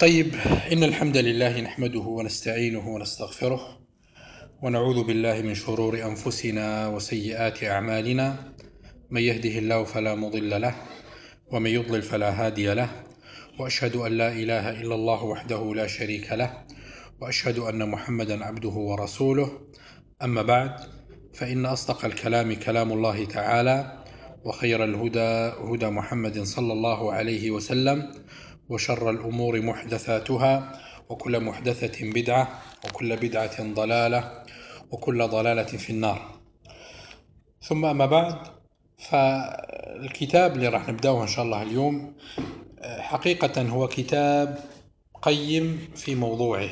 طيب، إن الحمد لله نحمده ونستعينه ونستغفره ونعوذ بالله من شرور أنفسنا وسيئات أعمالنا. من يهده الله فلا مضل له ومن يضلل فلا هادي له، وأشهد أن لا إله إلا الله وحده لا شريك له، وأشهد أن محمدا عبده ورسوله. أما بعد، فإن أصدق الكلام كلام الله تعالى، وخير الهدى هدى محمد صلى الله عليه وسلم، وشر الأمور محدثاتها، وكل محدثة بدعة، وكل بدعة ضلالة، وكل ضلالة في النار. ثم أما بعد، فالكتاب اللي راح نبدأه إن شاء الله اليوم حقيقة هو كتاب قيم في موضوعه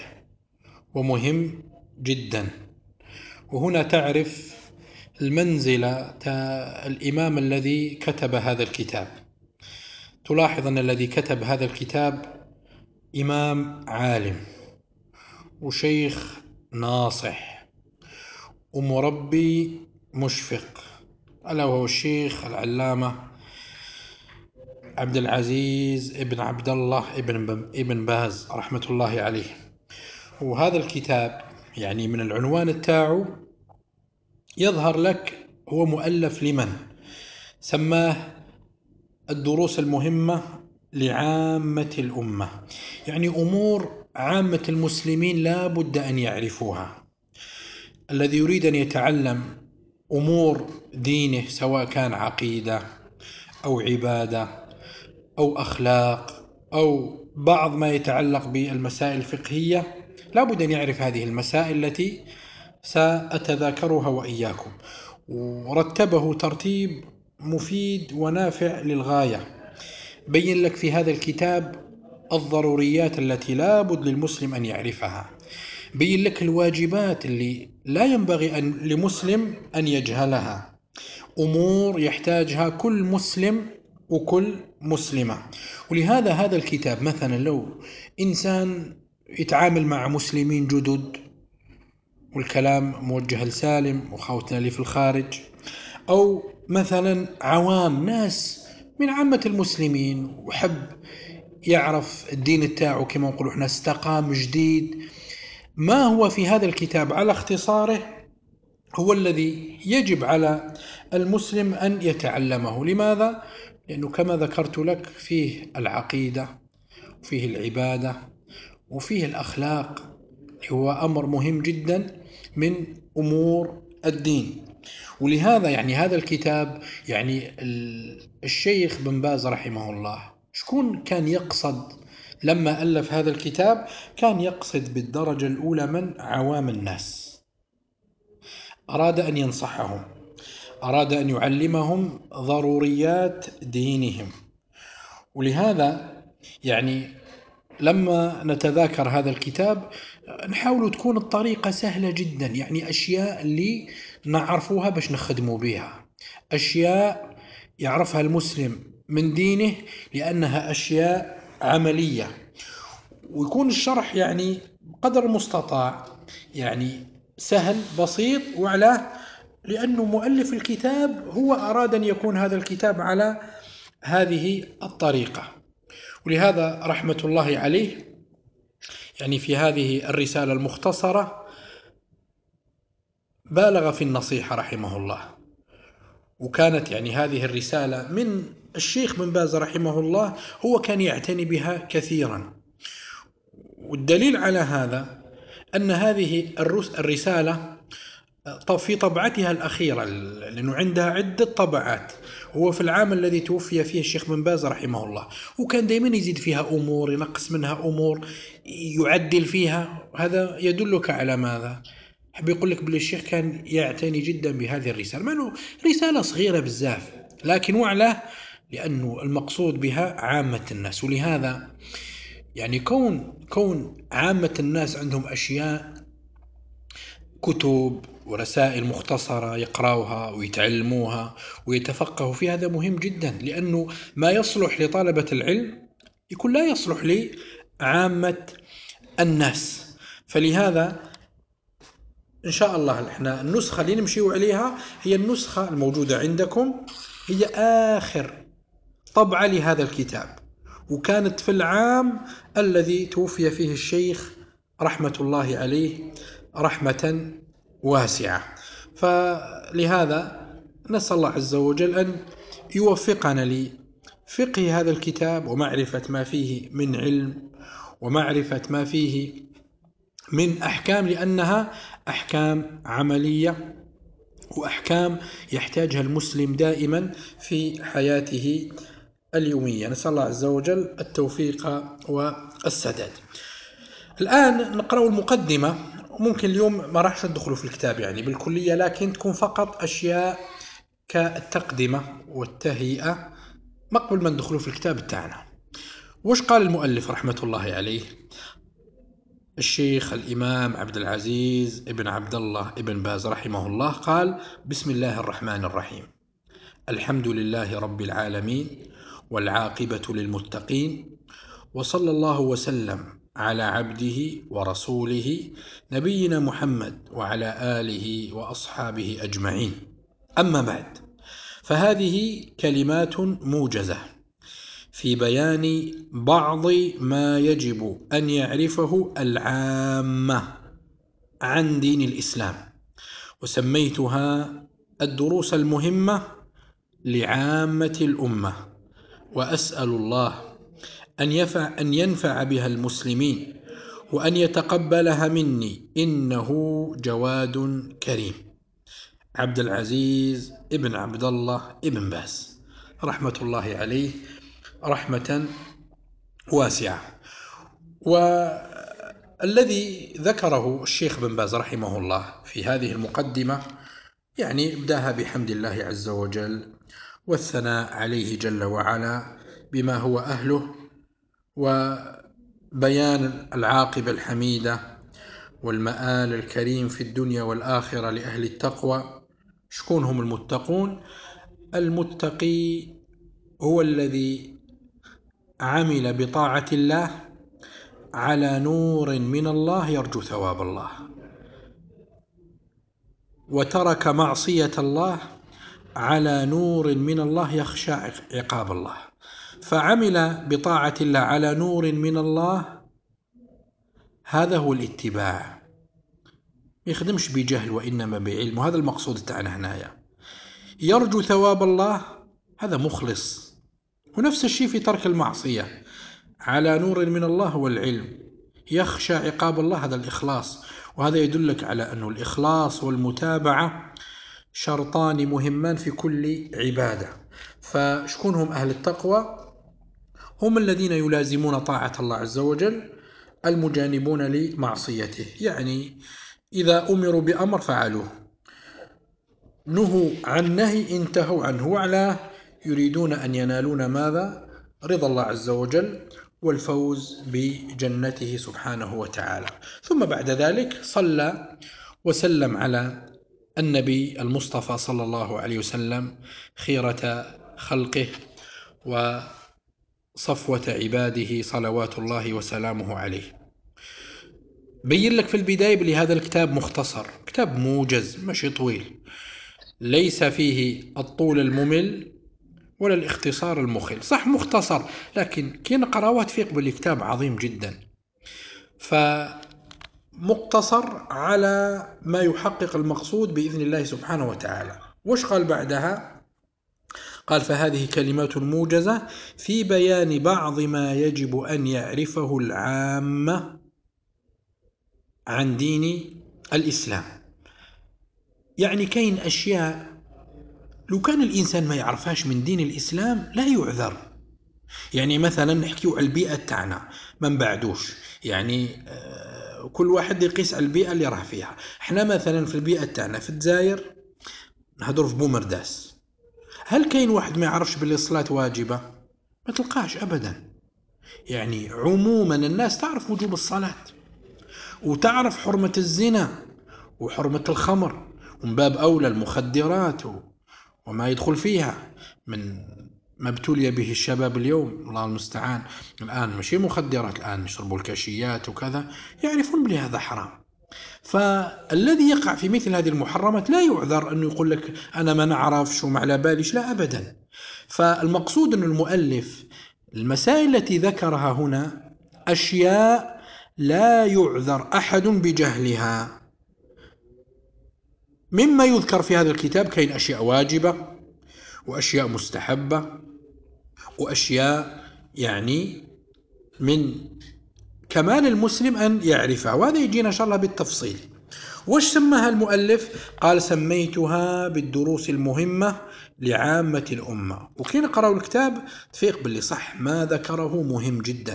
ومهم جدا. وهنا تعرف المنزلة الإمام الذي كتب هذا الكتاب. تلاحظ أن الذي كتب هذا الكتاب إمام عالم وشيخ ناصح ومربي مشفق، ألا وهو الشيخ العلامة عبد العزيز ابن عبد الله ابن باز رحمة الله عليه. وهذا الكتاب يعني من العنوان تاعه يظهر لك هو مؤلف لمن؟ سماه الدروس المهمة لعامة الأمة، يعني أمور عامة المسلمين لا بد أن يعرفوها. الذي يريد أن يتعلم أمور دينه، سواء كان عقيدة أو عبادة أو أخلاق أو بعض ما يتعلق بالمسائل الفقهية، لا بد أن يعرف هذه المسائل التي سأتذاكرها وإياكم. ورتبه ترتيب مفيد ونافع للغاية. بين لك في هذا الكتاب الضروريات التي لا بد للمسلم أن يعرفها. بين لك الواجبات اللي لا ينبغي لمسلم أن يجهلها، أمور يحتاجها كل مسلم وكل مسلمة. ولهذا هذا الكتاب مثلا لو إنسان يتعامل مع مسلمين جدد، والكلام موجه لسالم وخوتنا اللي في الخارج، أو مثلا عوام ناس من عامة المسلمين وحب يعرف الدين تاعه كما نقولوا احنا استقام جديد، ما هو في هذا الكتاب على اختصاره هو الذي يجب على المسلم أن يتعلمه. لماذا؟ لأنه كما ذكرت لك فيه العقيدة، فيه العبادة، وفيه الأخلاق، هو أمر مهم جدا من أمور الدين. ولهذا يعني هذا الكتاب يعني الشيخ بن باز رحمه الله شكون كان يقصد لما ألف هذا الكتاب؟ كان يقصد بالدرجة الأولى من عوام الناس، أراد أن ينصحهم، أراد أن يعلمهم ضروريات دينهم. ولهذا يعني لما نتذاكر هذا الكتاب نحاول تكون الطريقة سهلة جدا، يعني أشياء اللي نعرفوها باش نخدموا بها، أشياء يعرفها المسلم من دينه لأنها أشياء عملية. ويكون الشرح يعني قدر المستطاع يعني سهل بسيط. وعلاه لأنه مؤلف الكتاب هو أراد أن يكون هذا الكتاب على هذه الطريقة. ولهذا رحمة الله عليه يعني في هذه الرسالة المختصرة بالغ في النصيحة رحمه الله. وكانت يعني هذه الرسالة من الشيخ بن باز رحمه الله هو كان يعتني بها كثيرا. والدليل على هذا أن هذه الرسالة في طبعتها الأخيرة، لأنه عندها عدة طبعات، هو في العام الذي توفي فيه الشيخ بن باز رحمه الله، وكان دائما يزيد فيها أمور، ينقص منها أمور، يعدل فيها. هذا يدلك على ماذا؟ حب يقول لك بلي الشيخ كان يعتني جدا بهذه الرسالة، مع أنه رسالة صغيرة بزاف لكن وعلاه لأنه المقصود بها عامة الناس. ولهذا يعني كون عامة الناس عندهم أشياء، كتب ورسائل مختصرة يقرأوها ويتعلموها ويتفقهوا في هذا مهم جدا، لأنه ما يصلح لطلبة العلم يكون لا يصلح لعامة الناس. فلهذا إن شاء الله إحنا النسخة اللي نمشيو عليها هي النسخة الموجودة عندكم، هي آخر طبعة لهذا الكتاب. وكانت في العام الذي توفي فيه الشيخ رحمة الله عليه رحمة واسعة. فلهذا نسأل الله عز وجل أن يوفقنا لفقه هذا الكتاب ومعرفة ما فيه من علم ومعرفة ما فيه من أحكام، لأنها أحكام عملية وأحكام يحتاجها المسلم دائما في حياته اليومية. نسأل الله عز وجل التوفيق والسداد. الآن نقرأ المقدمة. ممكن اليوم ما راح ندخل في الكتاب يعني بالكلية، لكن تكون فقط أشياء كالتقدمة والتهيئة ما قبل ما ندخل في الكتاب بتاعنا. وش قال المؤلف رحمة الله عليه؟ الشيخ الإمام عبد العزيز ابن عبد الله ابن باز رحمه الله قال: بسم الله الرحمن الرحيم. الحمد لله رب العالمين والعاقبة للمتقين، وصلى الله وسلم على عبده ورسوله نبينا محمد وعلى آله وأصحابه أجمعين. أما بعد، فهذه كلمات موجزة في بيان بعض ما يجب أن يعرفه العامة عن دين الإسلام، وسميتها الدروس المهمة لعامة الأمة، وأسأل الله أن ينفع بها المسلمين وأن يتقبلها مني، إنه جواد كريم. عبد العزيز ابن عبد الله ابن باز رحمة الله عليه رحمة واسعة. والذي ذكره الشيخ بن باز رحمه الله في هذه المقدمة يعني ابداها بحمد الله عز وجل والثناء عليه جل وعلا بما هو أهله، وبيان العاقبة الحميدة والمآل الكريم في الدنيا والآخرة لأهل التقوى. شكون هم المتقون؟ المتقي هو الذي عمل بطاعة الله على نور من الله يرجو ثواب الله، وترك معصية الله على نور من الله يخشى عقاب الله. فعمل بطاعة الله على نور من الله، هذا هو الاتباع، يخدمش بجهل وإنما بعلم، وهذا المقصود تاعنا هنايا. يرجو ثواب الله، هذا مخلص. ونفس الشيء في ترك المعصية، على نور من الله والعلم، يخشى عقاب الله، هذا الإخلاص. وهذا يدلك على أن الإخلاص والمتابعة شرطان مهمان في كل عبادة. فشكونهم أهل التقوى؟ هم الذين يلازمون طاعة الله عز وجل، المجانبون لمعصيته، يعني إذا أمروا بأمر فعلوه، نهوا عن نهي انتهوا عنه، وعلى يريدون أن ينالون ماذا؟ رضا الله عز وجل والفوز بجنته سبحانه وتعالى. ثم بعد ذلك صلى وسلم على النبي المصطفى صلى الله عليه وسلم، خيرة خلقه وصفوة عباده صلوات الله وسلامه عليه. بين لك في البداية لهذا الكتاب مختصر، كتاب موجز ماشي طويل، ليس فيه الطول الممل ولا الاختصار المخل. صح مختصر، لكن كي نقرأ تفيق بالكتاب عظيم جدا. فمقتصر على ما يحقق المقصود بإذن الله سبحانه وتعالى. وش قال بعدها؟ قال: فهذه كلمات موجزة في بيان بعض ما يجب أن يعرفه العامة عن دين الإسلام. يعني كاين أشياء لو كان الإنسان ما يعرفهاش من دين الإسلام لا يعذر. يعني مثلا نحكيو على البيئة تاعنا ما نبعدوش، يعني كل واحد يقيس على البيئة اللي راه فيها. احنا مثلا في البيئة تاعنا في الجزائر نهضر في بومرداس، هل كاين واحد ما يعرفش باللي الصلاة واجبة؟ ما تلقاش أبدا. يعني عموما الناس تعرف وجوب الصلاة، وتعرف حرمة الزنا وحرمة الخمر، ومن باب أولى المخدرات وما يدخل فيها من ما ابتلي به الشباب اليوم، الله المستعان. الآن ماشي مخدرات، الآن يشربوا الكاشيات وكذا، يعرفون بلي هذا حرام. فالذي يقع في مثل هذه المحرمات لا يعذر أنه يقول لك أنا ما نعرفش وما على باليش، لا أبدا. فالمقصود أن المؤلف المسائل التي ذكرها هنا أشياء لا يعذر أحد بجهلها. مما يذكر في هذا الكتاب كاين أشياء واجبة وأشياء مستحبة وأشياء يعني من كمال المسلم أن يعرفها، وهذا يجينا إن شاء الله بالتفصيل. وش سماها المؤلف؟ قال سميتها بالدروس المهمة لعامة الأمة. وكي نقرأ الكتاب تفيق باللي صح ما ذكره مهم جدا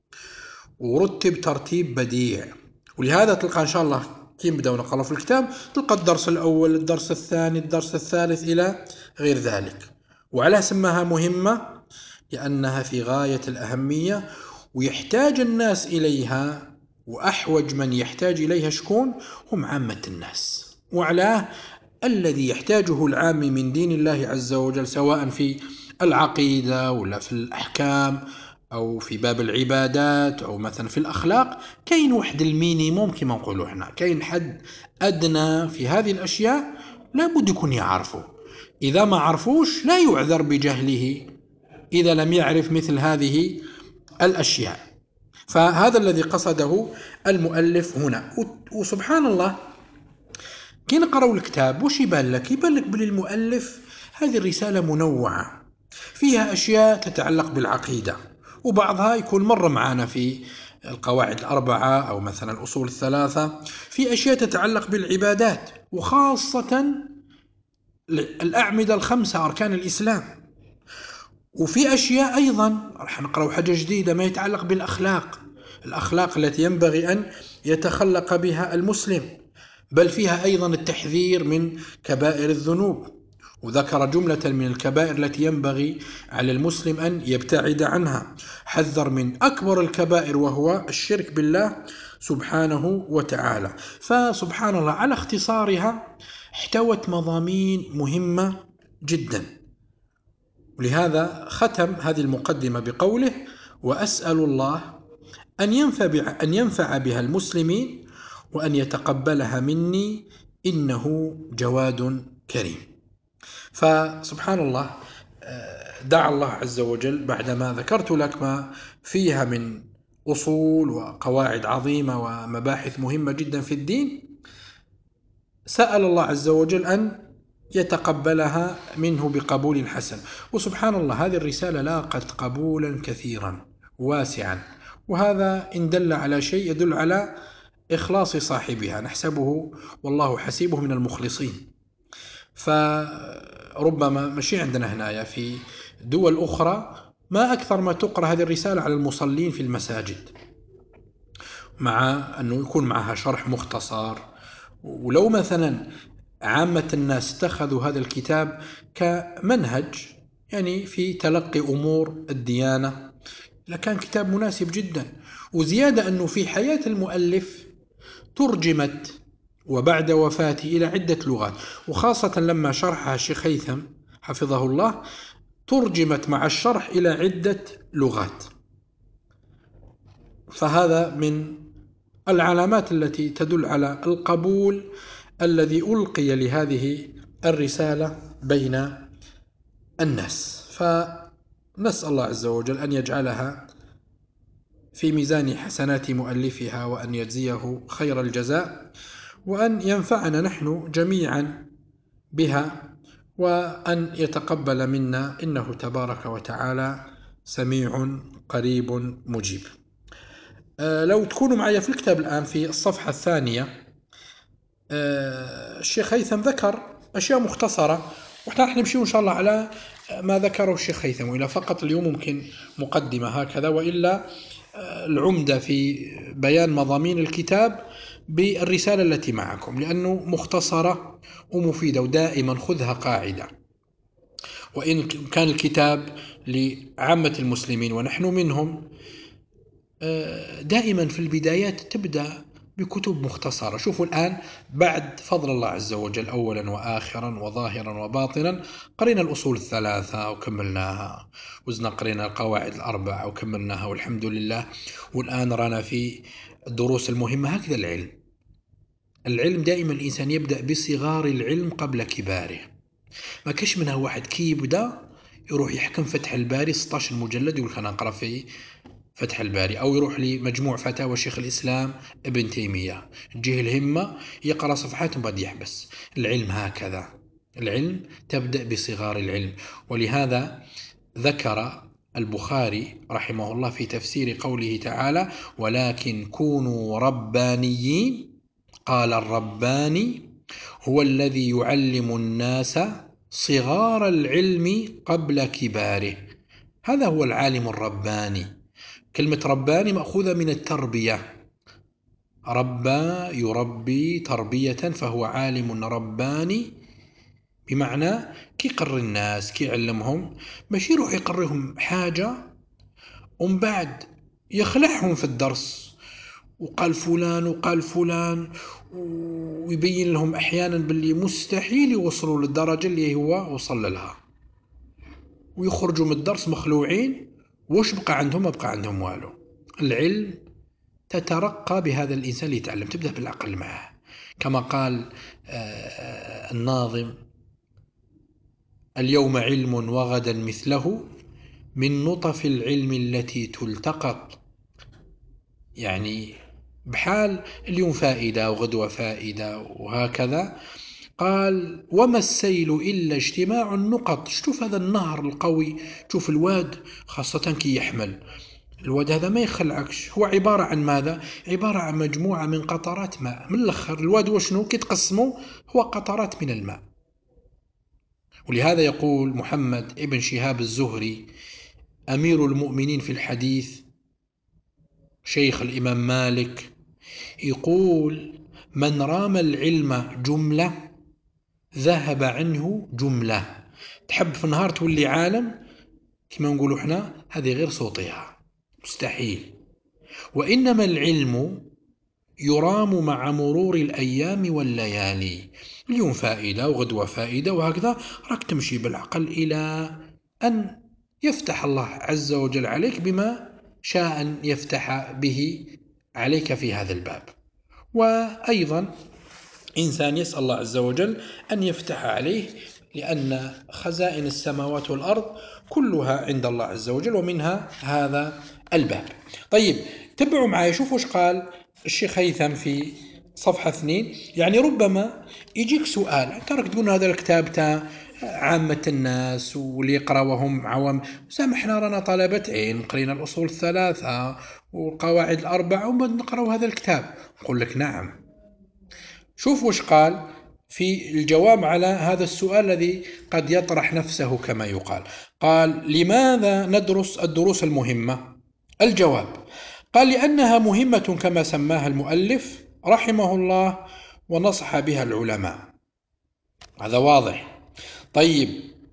ورتب ترتيب بديع. ولهذا تلقى إن شاء الله كي نبداو نقرأ في الكتاب تلقى الدرس الأول، الدرس الثاني، الدرس الثالث إلى غير ذلك. وعلى سماها مهمة لأنها في غاية الأهمية ويحتاج الناس إليها، وأحوج من يحتاج إليها شكون؟ هم عامة الناس. وعلاه الذي يحتاجه العام من دين الله عز وجل سواء في العقيدة ولا في الأحكام أو في باب العبادات أو مثلا في الأخلاق، كاين واحد المينيموم كما نقولوا احنا، كاين حد أدنى في هذه الأشياء لابد يكون يعرفه. إذا ما عرفوش لا يعذر بجهله إذا لم يعرف مثل هذه الأشياء. فهذا الذي قصده المؤلف هنا. وسبحان الله كي نقرأ الكتاب وش يبان لك؟ يبان لك بالمؤلف هذه الرسالة منوعة، فيها أشياء تتعلق بالعقيدة وبعضها يكون مر معنا في القواعد الأربعة أو مثلا الأصول الثلاثة، في أشياء تتعلق بالعبادات وخاصة الأعمدة الخمسة أركان الإسلام، وفي أشياء أيضا راح نقرأ حاجة جديدة ما يتعلق بالأخلاق، الأخلاق التي ينبغي أن يتخلق بها المسلم، بل فيها أيضا التحذير من كبائر الذنوب، وذكر جملة من الكبائر التي ينبغي على المسلم أن يبتعد عنها. حذر من أكبر الكبائر وهو الشرك بالله سبحانه وتعالى. فسبحان الله على اختصارها احتوت مضامين مهمة جدا. ولهذا ختم هذه المقدمة بقوله وأسأل الله أن ينفع بها المسلمين وأن يتقبلها مني إنه جواد كريم. فسبحان الله دعا الله عز وجل بعدما ذكرت لك ما فيها من أصول وقواعد عظيمة ومباحث مهمة جدا في الدين، سأل الله عز وجل أن يتقبلها منه بقبول حسن. وسبحان الله هذه الرسالة لاقت قبولا كثيرا واسعا، وهذا إن دل على شيء يدل على إخلاص صاحبها، نحسبه والله حسيبه من المخلصين. فربما مشي عندنا هنا في دول أخرى ما أكثر ما تقرأ هذه الرسالة على المصلين في المساجد، مع أنه يكون معها شرح مختصر. ولو مثلا عامة الناس اتخذوا هذا الكتاب كمنهج يعني في تلقي أمور الديانة لكان كتاب مناسب جدا. وزيادة أنه في حياة المؤلف ترجمت وبعد وفاته إلى عدة لغات، وخاصة لما شرحها الشيخ هيثم حفظه الله ترجمت مع الشرح إلى عدة لغات. فهذا من العلامات التي تدل على القبول الذي ألقي لهذه الرسالة بين الناس. فنسأل الله عز وجل أن يجعلها في ميزان حسنات مؤلفها وأن يجزيه خير الجزاء وأن ينفعنا نحن جميعا بها وأن يتقبل منا إنه تبارك وتعالى سميع قريب مجيب. لو تكونوا معي في الكتاب الآن في الصفحة الثانية، الشيخ هيثم ذكر أشياء مختصرة وإحنا راح نمشي إن شاء الله على ما ذكره الشيخ هيثم، وإلا فقط اليوم ممكن مقدمة هكذا، وإلا العمدة في بيان مضامين الكتاب بالرسالة التي معكم، لأنه مختصرة ومفيدة ودائما خذها قاعدة. وإن كان الكتاب لعامة المسلمين ونحن منهم، دائما في البدايات تبدأ بكتب مختصرة. شوفوا الآن بعد فضل الله عز وجل أولا وآخرا وظاهرا وباطنا قرينا الأصول الثلاثة وكملناها، وزنا قرينا القواعد الأربعة وكملناها والحمد لله. والآن رانا في الدروس المهمة. هكذا العلم دائما الإنسان يبدأ بصغار العلم قبل كباره. ما كش منها واحد كي يبدأ يروح يحكم فتح الباري 16 مجلد يقول أنا أقرأ في فتح الباري، أو يروح لمجموع فتاوى شيخ الإسلام ابن تيمية، تجيه الهمة يقرأ صفحات وبعد يحبس. العلم هكذا، العلم تبدأ بصغار العلم. ولهذا ذكر البخاري رحمه الله في تفسير قوله تعالى ولكن كونوا ربانيين، قال الرباني هو الذي يعلم الناس صغار العلم قبل كباره. هذا هو العالم الرباني. كلمة رباني مأخوذة من التربية، ربى يربي تربية، فهو عالم رباني بمعنى كي يقري الناس، كي يعلمهم، ماشي يروح يقريهم حاجة ومن بعد يخلعهم في الدرس وقال فلان وقال فلان، ويبين لهم أحيانا باللي مستحيل يوصلوا للدرجة اللي هو وصل لها، ويخرجوا من الدرس مخلوعين، وش بقى عندهم؟ ما بقى عندهم والو. العلم تترقى بهذا الإنسان اللي يتعلم، تبدأ بالعقل معه، كما قال الناظم اليوم علم وغدا مثله من نطف العلم التي تلتقط. يعني بحال اليوم فائدة وغدوة فائدة وهكذا. قال وما السيل إلا اجتماع النقط. شوف هذا النهر القوي، شوف الواد خاصة كي يحمل، الواد هذا ما يخلعكش، هو عبارة عن ماذا؟ عبارة عن مجموعة من قطرات ماء. من الأخر الواد وشنو كي تقسمه؟ هو قطرات من الماء. ولهذا يقول محمد ابن شهاب الزهري أمير المؤمنين في الحديث، شيخ الإمام مالك، يقول من رام العلم جملة ذهب عنه جملة. تحب في النهار تولي عالم كما نقولوا احنا، هذه غير صوتها، مستحيل. وإنما العلم يرام مع مرور الأيام والليالي، اليوم فائدة وغدوة فائدة وهكذا، راك تمشي بالعقل إلى أن يفتح الله عز وجل عليك بما شاء أن يفتح به عليك في هذا الباب. وأيضا إنسان يسأل الله عز وجل أن يفتح عليه، لأن خزائن السماوات والأرض كلها عند الله عز وجل، ومنها هذا الباب. طيب تبعوا معي، شوفوا وش قال الشيخ هيثم في صفحة 2. يعني ربما يجيك سؤال، أنت راك تقول هذا الكتاب تاع عامة الناس واللي يقرأ وهم عوام، سامحنا رانا طلبة علم قرينا الأصول الثلاثة والقواعد الأربعة وما نقرأ هذا الكتاب. نقول لك نعم. شوف وش قال في الجواب على هذا السؤال الذي قد يطرح نفسه كما يقال. قال لماذا ندرس الدروس المهمة؟ الجواب قال لأنها مهمة كما سماها المؤلف رحمه الله ونصح بها العلماء، هذا واضح. طيب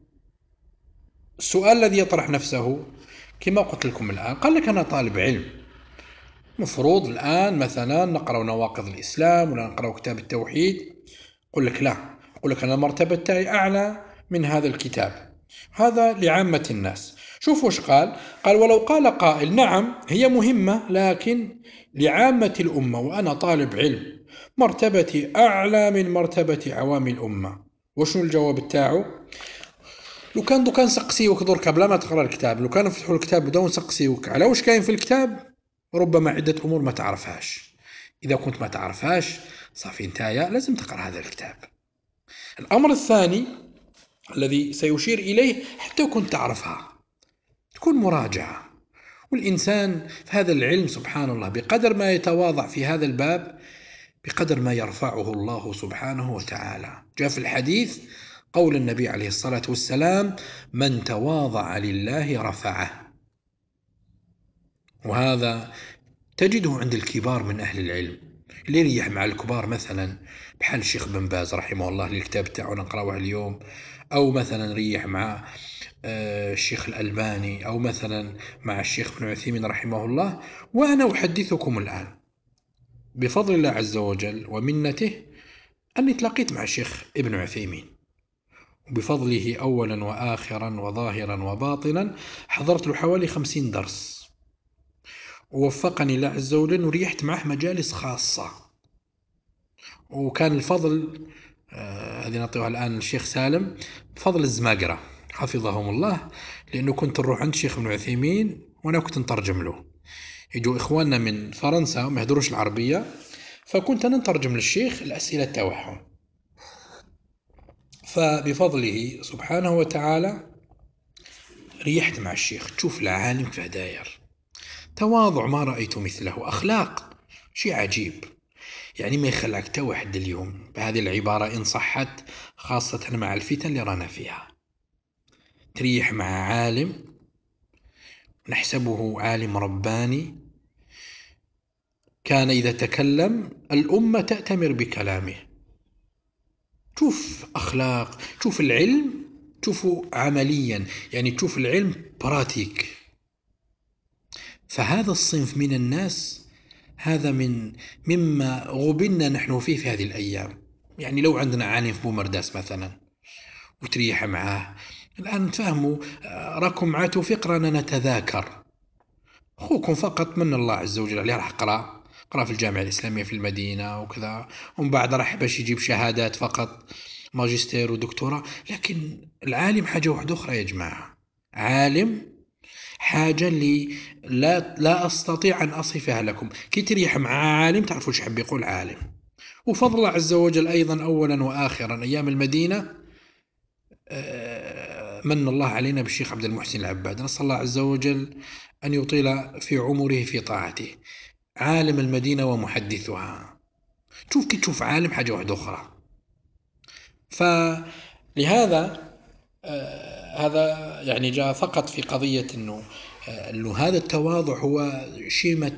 السؤال الذي يطرح نفسه كما قلت لكم الآن، قال لك أنا طالب علم، مفروض الآن مثلا نقرأ نواقض الإسلام ولا نقرأ كتاب التوحيد. أقول لك لا، أقول لك أنا المرتبة تاعي أعلى من هذا الكتاب، هذا لعامة الناس. شوف وش قال. قال ولو قال قائل نعم هي مهمة لكن لعامة الأمة وأنا طالب علم مرتبتي أعلى من مرتبة عوام الأمة، وشنو الجواب تاعو؟ لو كان دوكا نسقسيوك دركا بلا ما تقرا الكتاب، لو كان نفتحوا الكتاب بداو نسقسيوك على واش كاين في الكتاب، ربما عدة أمور ما تعرفهاش. إذا كنت ما تعرفهاش صافي نتايا لازم تقرأ هذا الكتاب. الأمر الثاني الذي سيشير إليه حتى كنت تعرفها تكون مراجعة. والإنسان في هذا العلم سبحان الله بقدر ما يتواضع في هذا الباب بقدر ما يرفعه الله سبحانه وتعالى. جاء في الحديث قول النبي عليه الصلاة والسلام من تواضع لله رفعه، وهذا تجده عند الكبار من أهل العلم اللي يريح مع الكبار، مثلا بحال الشيخ بن باز رحمه الله للكتاب تاعو نقرأوه اليوم، أو مثلا ريح مع الشيخ الألباني، أو مثلا مع الشيخ ابن عثيمين رحمه الله. وأنا أحدثكم الآن بفضل الله عز وجل ومنته أني تلاقيت مع الشيخ ابن عثيمين، وبفضله أولا وآخرا وظاهرا وباطنا حضرت له حوالي 50 درس، ووفقني الله عز وجل وريحت معه مجالس خاصة. وكان الفضل هذه نعطيها الآن الشيخ سالم، بفضل الزماقرة، حفظهم الله، لأنه كنت نروح عند الشيخ ابن عثيمين وأنا كنت نترجم له. يجوا إخواننا من فرنسا ما يهدروش العربية، فكنت أنا نترجم للشيخ الأسئلة تاعهم. فبفضله سبحانه وتعالى ريحت مع الشيخ. تشوف العالم كيف داير، تواضع ما رأيت مثله، أخلاق شيء عجيب. يعني ما يخلعك تا واحد اليوم بهذه العبارة إن صحت، خاصة مع الفتن اللي رانا فيها. تريح مع عالم نحسبه عالم رباني، كان إذا تكلم الأمة تأتمر بكلامه. تشوف أخلاق، تشوف العلم، تشوفه عمليا، يعني تشوف العلم براتيك. فهذا الصنف من الناس، هذا مما غبنا نحن فيه في هذه الأيام. يعني لو عندنا عالم في بومرداس مثلا وتريح معاه الآن تفهموا، راكم مع توفيق رانا نتذاكر. أخوكم فقط من الله عز وجل عليه راح قرأ في الجامعة الإسلامية في المدينة وكذا، ومن بعد راح باش يجيب شهادات فقط، ماجستير ودكتوراه. لكن العالم حاجة واحدة أخرى يا جماعة. عالم حاجة اللي لا أستطيع أن أصفها لكم. كي تريح مع عالم تعرفوا ايش حب يقول عالم. وفضل الله عز وجل أيضا أولا وآخرا أيام المدينة من الله علينا بالشيخ عبد المحسن العباد، نسأل الله عز وجل أن يطيل في عمره في طاعته. عالم المدينة ومحدثها. تشوف كي تشوف عالم حاجة واحدة أخرى. فلهذا هذا يعني جاء فقط في قضية أنه هذا التواضع هو شيمة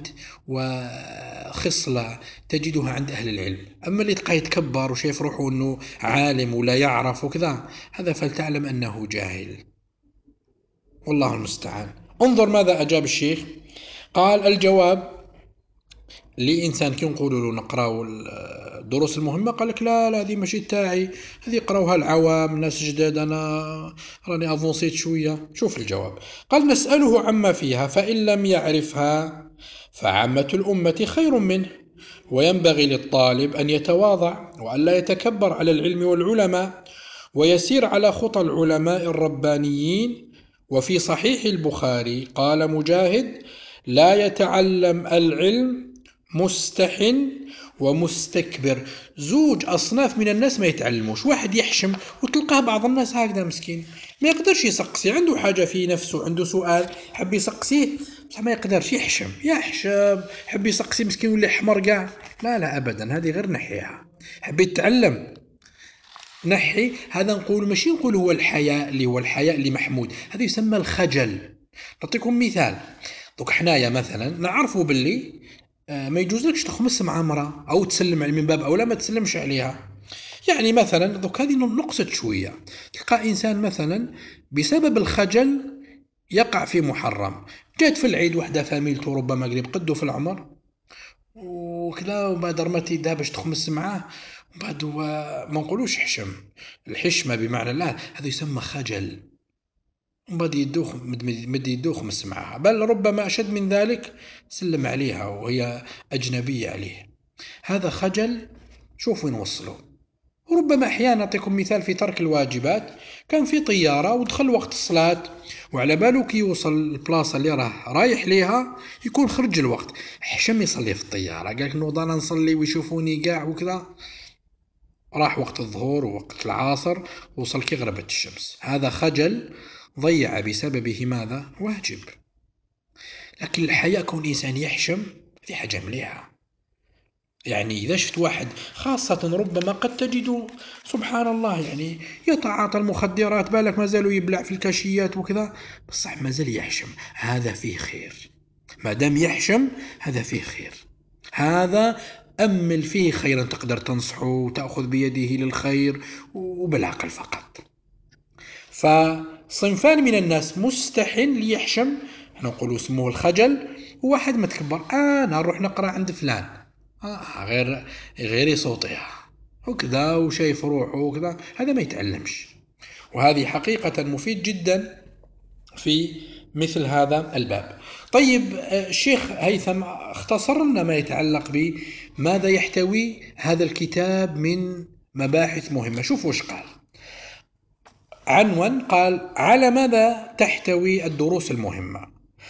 وخصلة تجدها عند أهل العلم. أما اللي تلقاه يتكبر وشايف روحه أنه عالم ولا يعرف وكذا، هذا فلتعلم أنه جاهل، والله المستعان. انظر ماذا أجاب الشيخ. قال الجواب لإنسان كي نقولوا له نقراو الدروس المهمة، قال لك لا لا هذه ماشي تاعي، هذه يقراوها العوام ناس جداد، أنا راني أفونسيت شوية. شوف الجواب. قال نسأله عما فيها، فإن لم يعرفها فعامة الأمة خير منه، وينبغي للطالب أن يتواضع وأن لا يتكبر على العلم والعلماء، ويسير على خطى العلماء الربانيين. وفي صحيح البخاري قال مجاهد: لا يتعلم العلم مستحن ومستكبر. زوج أصناف من الناس ما يتعلموش. واحد يحشم، وتلقاه بعض الناس هكذا مسكين ما يقدرش يسقسي، عنده حاجة في نفسه، عنده سؤال حب يسقسيه بصح ما يقدرش، يحشم حب يسقسي مسكين ولا حمر قاع. لا لا أبدا، هذه غير نحيها. حبيت تتعلم نحي هذا. نقول ماشي نقول هو الحياء اللي هو الحياء اللي محمود، هذا يسمى الخجل. نعطيكم مثال. دوك حنايا مثلا نعرفوا باللي ما يجوزلكش تخمس مع امرأة أو تسلم على من باب أولى ما تسلمش عليها. يعني مثلا دوك هذه نقصد شوية. تلقى إنسان مثلا بسبب الخجل يقع في محرم. جات في العيد وحدة فاميلته ربما قريب قده في العمر وكذا، وبعد رمتي يدها باش تخمس معاه، وبعد هو ما نقولوش حشم، الحشمة بمعنى لا، هذا يسمى خجل. وبعد يدوخ مد يدوخ خمس معها، بل ربما أشد من ذلك سلم عليها وهي أجنبية عليه. هذا خجل. شوف وين وصلوا. وربما أحيانا أعطيكم مثال في ترك الواجبات. كان في طيارة ودخل وقت الصلاة، وعلى باله كي يوصل البلاصة اللي راه رايح ليها يكون خرج الوقت، حشم يصلي في الطيارة، قال لك نوض أنا نصلي ويشوفوني قاع وكذا. راح وقت الظهور ووقت العصر، وصل كي غربت الشمس. هذا خجل ضيع بسببه ماذا؟ واجب. لكن الحياء كون إنسان يحشم هذه حاجة مليحة. يعني إذا شفت واحد خاصة ربما قد تجد سبحان الله يعني يتعاطى المخدرات، بالك ما زالوا يبلع في الكاشيات وكذا، بصح ما زال يحشم، هذا فيه خير. ما دام يحشم هذا فيه خير. هذا أمل فيه خيرا، تقدر تنصحه وتأخذ بيده للخير وبالعقل فقط. فصنفان من الناس: مستحن ليحشم، احنا نقولوا اسمه الخجل. وواحد متكبر، أنا نروح نقرأ عند فلان غير يصوتها وكذا وشايف روحه وكذا، هذا ما يتعلمش. وهذه حقيقة مفيد جدا في مثل هذا الباب. طيب الشيخ هيثم اختصر لنا ما يتعلق بماذا يحتوي هذا الكتاب من مباحث مهمة. شوفوا وش قال. عنوان قال: على ماذا تحتوي الدروس المهمة؟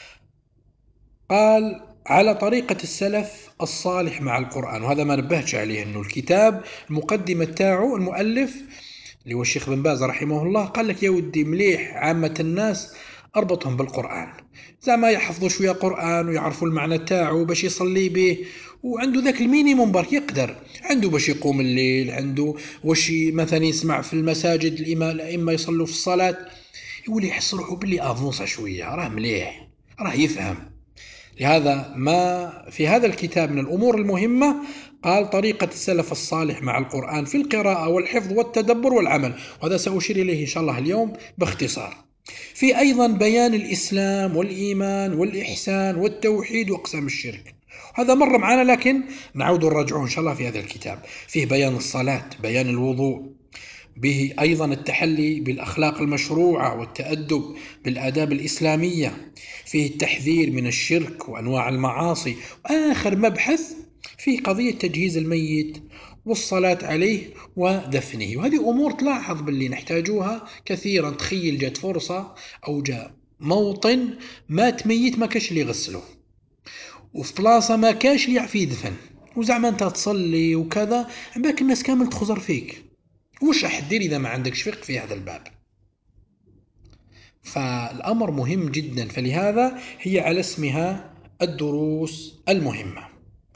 قال: على طريقة السلف الصالح مع القرآن. وهذا ما نبهتش عليه، أنه الكتاب المقدمة تاعه المؤلف اللي هو الشيخ بن باز رحمه الله قال لك: يا ودي مليح عامة الناس أربطهم بالقرآن، زعما يحفظوا شوية قرآن ويعرفوا المعنى تاعه باش يصلي به، وعنده ذاك المينيموم برك يقدر عنده باش يقوم الليل، عنده واش مثلا يسمع في المساجد الأئمة يصلوا في الصلاة، يولي يحس روحه باللي افونسا شوية، راه مليح، راه يفهم. لهذا ما في هذا الكتاب من الأمور المهمة قال: طريقة السلف الصالح مع القرآن في القراءة والحفظ والتدبر والعمل. وهذا سأشير إليه إن شاء الله اليوم باختصار. في أيضا بيان الإسلام والإيمان والإحسان والتوحيد وأقسام الشرك. هذا مر معنا لكن نعود نراجعه إن شاء الله في هذا الكتاب. فيه بيان الصلاة، بيان الوضوء، به أيضا التحلي بالأخلاق المشروعة والتأدب بالآداب الإسلامية، فيه التحذير من الشرك وأنواع المعاصي. وآخر مبحث فيه قضية تجهيز الميت والصلاة عليه ودفنه. وهذه أمور تلاحظ باللي نحتاجوها كثيرا. تخيل جات فرصة أو جاء موطن مات ميت ما كاش اللي يغسله، وفي بلاصة ما كاش اللي يعرف يدفن، وزعما انت تصلي وكذا، باك الناس كامل تخزر فيك. وش راح تدير إذا ما عندكش فقه في هذا الباب؟ فالأمر مهم جدا، فلهذا هي على اسمها الدروس المهمة.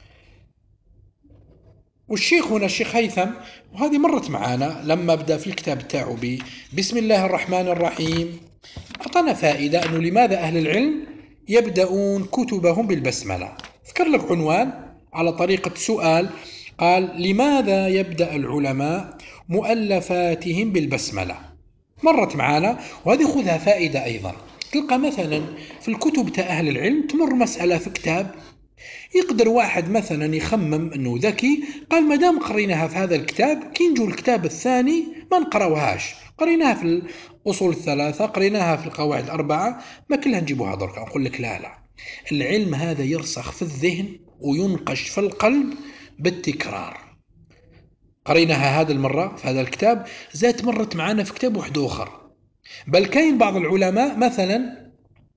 والشيخ هنا الشيخ هيثم، وهذه مرت معانا لما بدأ في الكتاب تاعه بسم الله الرحمن الرحيم، أعطانا فائدة أنه لماذا أهل العلم يبدأون كتبهم بالبسملة. ذكر لك عنوان على طريقة سؤال، قال: لماذا يبدأ العلماء مؤلفاتهم بالبسملة؟ مرت معانا، وهذه خذها فائدة أيضا. تلقى مثلا في الكتب تاع أهل العلم تمر مسألة في كتاب، يقدر واحد مثلا يخمم أنه ذكي، قال: ما دام قريناها في هذا الكتاب، كي نجو الكتاب الثاني ما نقراوهاش، قريناها في الأصول الثلاثة، قريناها في القواعد الأربعة، ما كلها نجيبوها درك. أقول لك: لا لا، العلم هذا يرسخ في الذهن وينقش في القلب بالتكرار. قريناها هذا المرة في هذا الكتاب، زات مرت معنا في كتاب واحد آخر. بل كاين بعض العلماء مثلا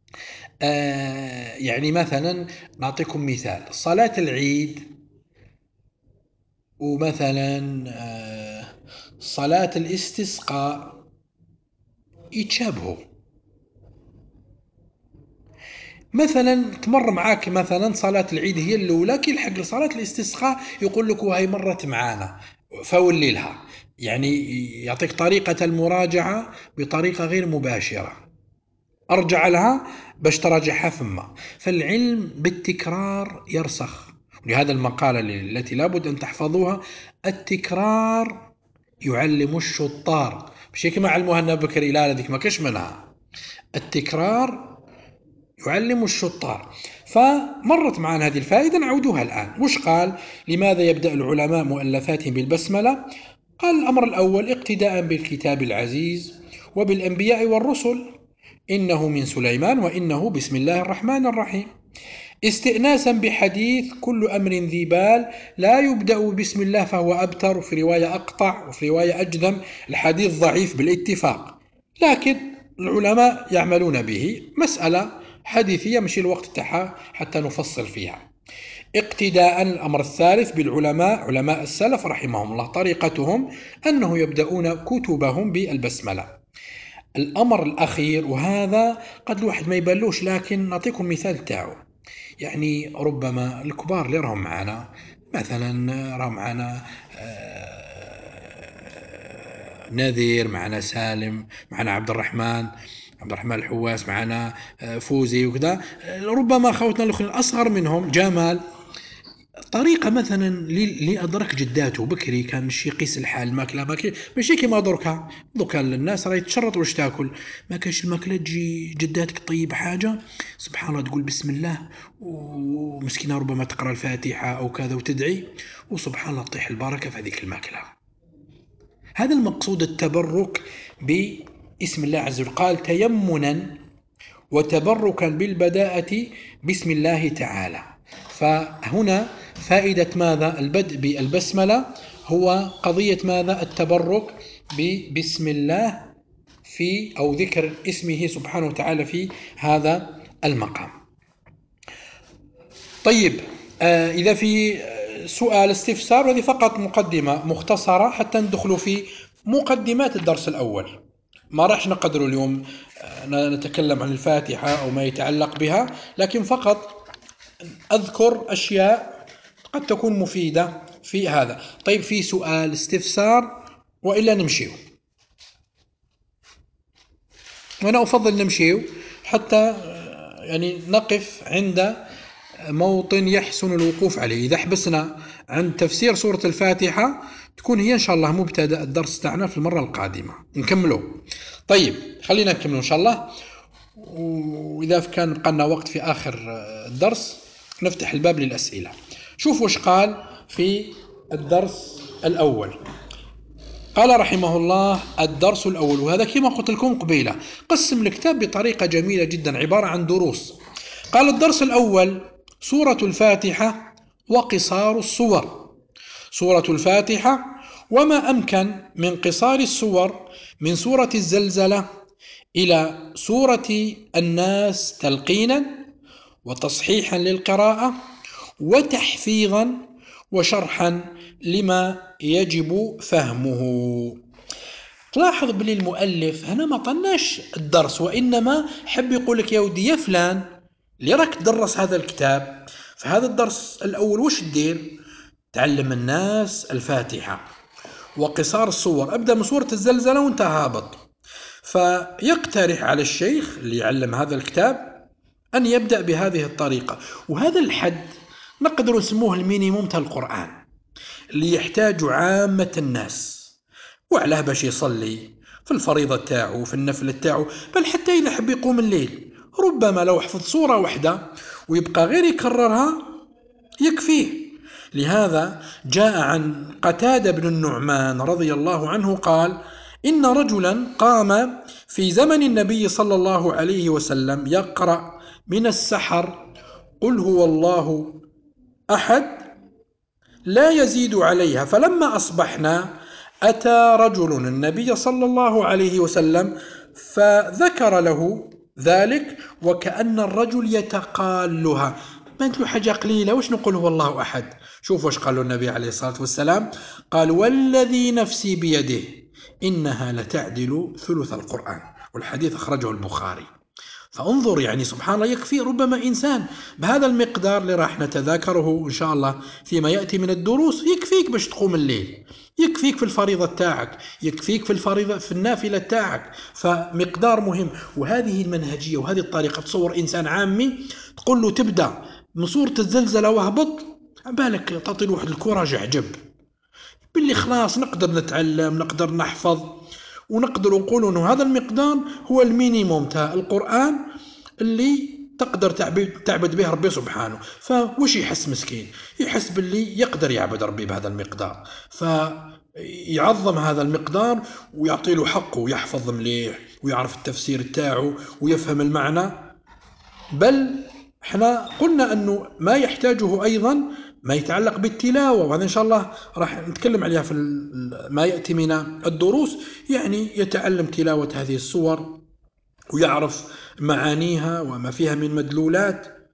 يعني مثلا نعطيكم مثال: صلاة العيد ومثلا صلاة الاستسقاء يتشابهوا. مثلا تمر معاك مثلا صلاة العيد هي الأولى، كي يلحق لصلاة الاستسقاء يقول لك وهي مرت معانا فولي لها، يعني يعطيك طريقة المراجعة بطريقة غير مباشرة، أرجع لها باش تراجعها ثم. فالعلم بالتكرار يرسخ. لهذا المقالة التي لابد أن تحفظوها: التكرار يعلم الشطار. مش كما علموها لنا بكري، لا هذيك ما كاش منها. التكرار يعلم الشطار. فمرت معنا هذه الفائدة، نعودها الآن. وش قال؟ لماذا يبدأ العلماء مؤلفاتهم بالبسملة؟ قال: الأمر الأول اقتداء بالكتاب العزيز وبالأنبياء والرسل، إنه من سليمان وإنه بسم الله الرحمن الرحيم. استئناسا بحديث: كل أمر ذي بال لا يبدأ بسم الله فهو أبتر، وفي رواية أقطع، وفي رواية أجذم. الحديث ضعيف بالاتفاق، لكن العلماء يعملون به. مسألة حديثية مش الوقت تاعها حتى نفصل فيها. اقتداء. الأمر الثالث بالعلماء، علماء السلف رحمهم الله، طريقتهم أنه يبدأون كتبهم بالبسملة. الأمر الأخير، وهذا قد الواحد ما يبالوش، لكن نعطيكم مثال تاعو. يعني ربما الكبار اللي راهم معنا، مثلا راهم معنا نذير، معنا سالم، معنا عبد الرحمن الحواس، معنا فوزي وكذا، ربما خوتنا الاخرين الاصغر منهم جمال. طريقة مثلا اللي أدرك جداته بكري كان مش يقيس الحال الماكلة، ماشي كيما دركا الناس راهي تشرط واش تاكل. ما كاش الماكلة تجي جداتك طيب حاجة سبحان الله تقول بسم الله، ومسكينة ربما تقرأ الفاتحة أو كذا وتدعي، وسبحان الله تطيح البركة في هذيك الماكلة. هذا المقصود، التبرك باسم الله عز وجل. قال: تيمنا وتبركا بالبداءة بسم الله تعالى. فهنا فائدة ماذا؟ البدء بالبسملة هو قضية ماذا؟ التبرك ببسم الله في أو ذكر اسمه سبحانه وتعالى في هذا المقام. طيب، إذا في سؤال استفسار، هذه فقط مقدمة مختصرة حتى ندخل في مقدمات الدرس الأول. ما راح نقدر اليوم نتكلم عن الفاتحة أو ما يتعلق بها، لكن فقط أذكر أشياء قد تكون مفيدة في هذا. طيب، في سؤال استفسار وإلا نمشيو؟ وأنا أفضل نمشيو حتى يعني نقف عند موطن يحسن الوقوف عليه. إذا حبسنا عند تفسير سورة الفاتحة تكون هي إن شاء الله مبتدأ الدرس تاعنا في المرة القادمة نكمله. طيب، خلينا نكمله إن شاء الله، وإذا كان بقى لنا وقت في آخر الدرس نفتح الباب للأسئلة. شوفوا وش قال في الدرس الأول. قال رحمه الله: الدرس الأول، وهذا كما قلت لكم قبيلة، قسم الكتاب بطريقة جميلة جدا، عبارة عن دروس. قال: الدرس الأول: سورة الفاتحة وقصار الصور. سورة الفاتحة وما أمكن من قصار الصور من سورة الزلزلة إلى سورة الناس تلقينا وتصحيحا للقراءة وتحفيظا وشرحا لما يجب فهمه. تلاحظ بلي المؤلف هنا ما طناش الدرس، وإنما حب يقول لك: يا ودي يا فلان اللي راك تدرس هذا الكتاب في هذا الدرس الأول، وش تدير؟ تعلم الناس الفاتحة وقصار الصور، أبدأ من سورة الزلزلة وانت هابط. فيقترح على الشيخ اللي يعلم هذا الكتاب أن يبدأ بهذه الطريقة. وهذا الحد نقدر نسموه المينيموم تاع القرآن اللي يحتاج عامة الناس، وعلاه باش يصلي في الفريضة تاعو في النفل تاعو، بل حتى إذا حب يقوم الليل ربما لو حفظ سورة واحدة ويبقى غير يكررها يكفيه. لهذا جاء عن قتادة بن النعمان رضي الله عنه قال: إن رجلا قام في زمن النبي صلى الله عليه وسلم يقرأ من السحر قل هو الله أحد لا يزيد عليها، فلما أصبحنا أتى رجل النبي صلى الله عليه وسلم فذكر له ذلك وكأن الرجل يتقالها. ما انتلو حاجة قليلة، وش نقول هو الله أحد؟ شوف وش قالوا النبي عليه الصلاة والسلام، قال: والذي نفسي بيده إنها لتعدل ثلث القرآن، والحديث أخرجه البخاري. فانظر، يعني سبحان الله، يكفي ربما إنسان بهذا المقدار اللي راح نتذاكره إن شاء الله فيما يأتي من الدروس، يكفيك باش تقوم الليل، يكفيك في الفريضة تاعك، يكفيك في الفريضة في النافلة تاعك. فمقدار مهم. وهذه المنهجية وهذه الطريقة، تصور إنسان عامي تقول له تبدأ من سورة الزلزلة وهبط، بالك تعطي له واحد الكوراج عجب باللي خلاص نقدر نتعلم، نقدر نحفظ، ونقدر نقول انه هذا المقدار هو المينيموم تاع القرآن اللي تقدر تعبد به ربي سبحانه. فوش يحس مسكين؟ يحس باللي يقدر يعبد ربي بهذا المقدار، فيعظم هذا المقدار ويعطي له حقه ويحفظ مليح ويعرف التفسير تاعه ويفهم المعنى. بل احنا قلنا انه ما يحتاجه ايضا ما يتعلق بالتلاوة، وهذا ان شاء الله راح نتكلم عليها في ما يأتي من الدروس. يعني يتعلم تلاوة هذه السور ويعرف معانيها وما فيها من مدلولات.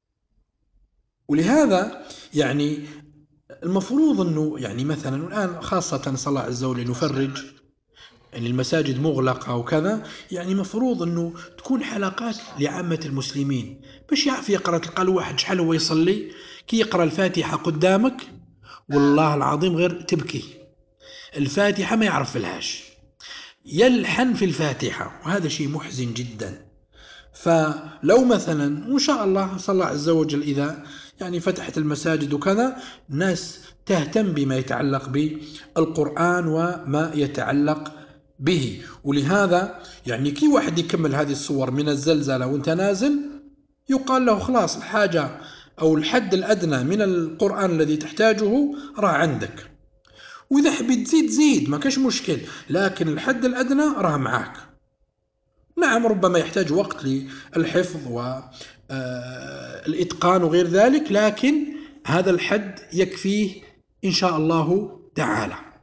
ولهذا يعني المفروض انه يعني مثلا الان خاصة نسأل الله عز وجل يفرج، يعني المساجد مغلقة وكذا، يعني مفروض أنه تكون حلقات لعامة المسلمين باش يعرف يقرأ. تلقى الواحد شحال هو يصلي كي يقرأ الفاتحة قدامك والله العظيم غير تبكي، الفاتحة ما يعرف لهاش، يلحن في الفاتحة، وهذا شيء محزن جدا. فلو مثلا وإن شاء الله صلى الله عز وجل إذا يعني فتحت المساجد وكذا، ناس تهتم بما يتعلق بالقرآن وما يتعلق به. ولهذا يعني كي واحد يكمل هذه الصور من الزلزلة وانت نازل، يقال له خلاص الحاجة أو الحد الأدنى من القرآن الذي تحتاجه راه عندك، وإذا حبيت تزيد زيد ما كاش مشكل، لكن الحد الأدنى راه معاك. نعم ربما يحتاج وقت للحفظ والإتقان وغير ذلك، لكن هذا الحد يكفيه إن شاء الله تعالى.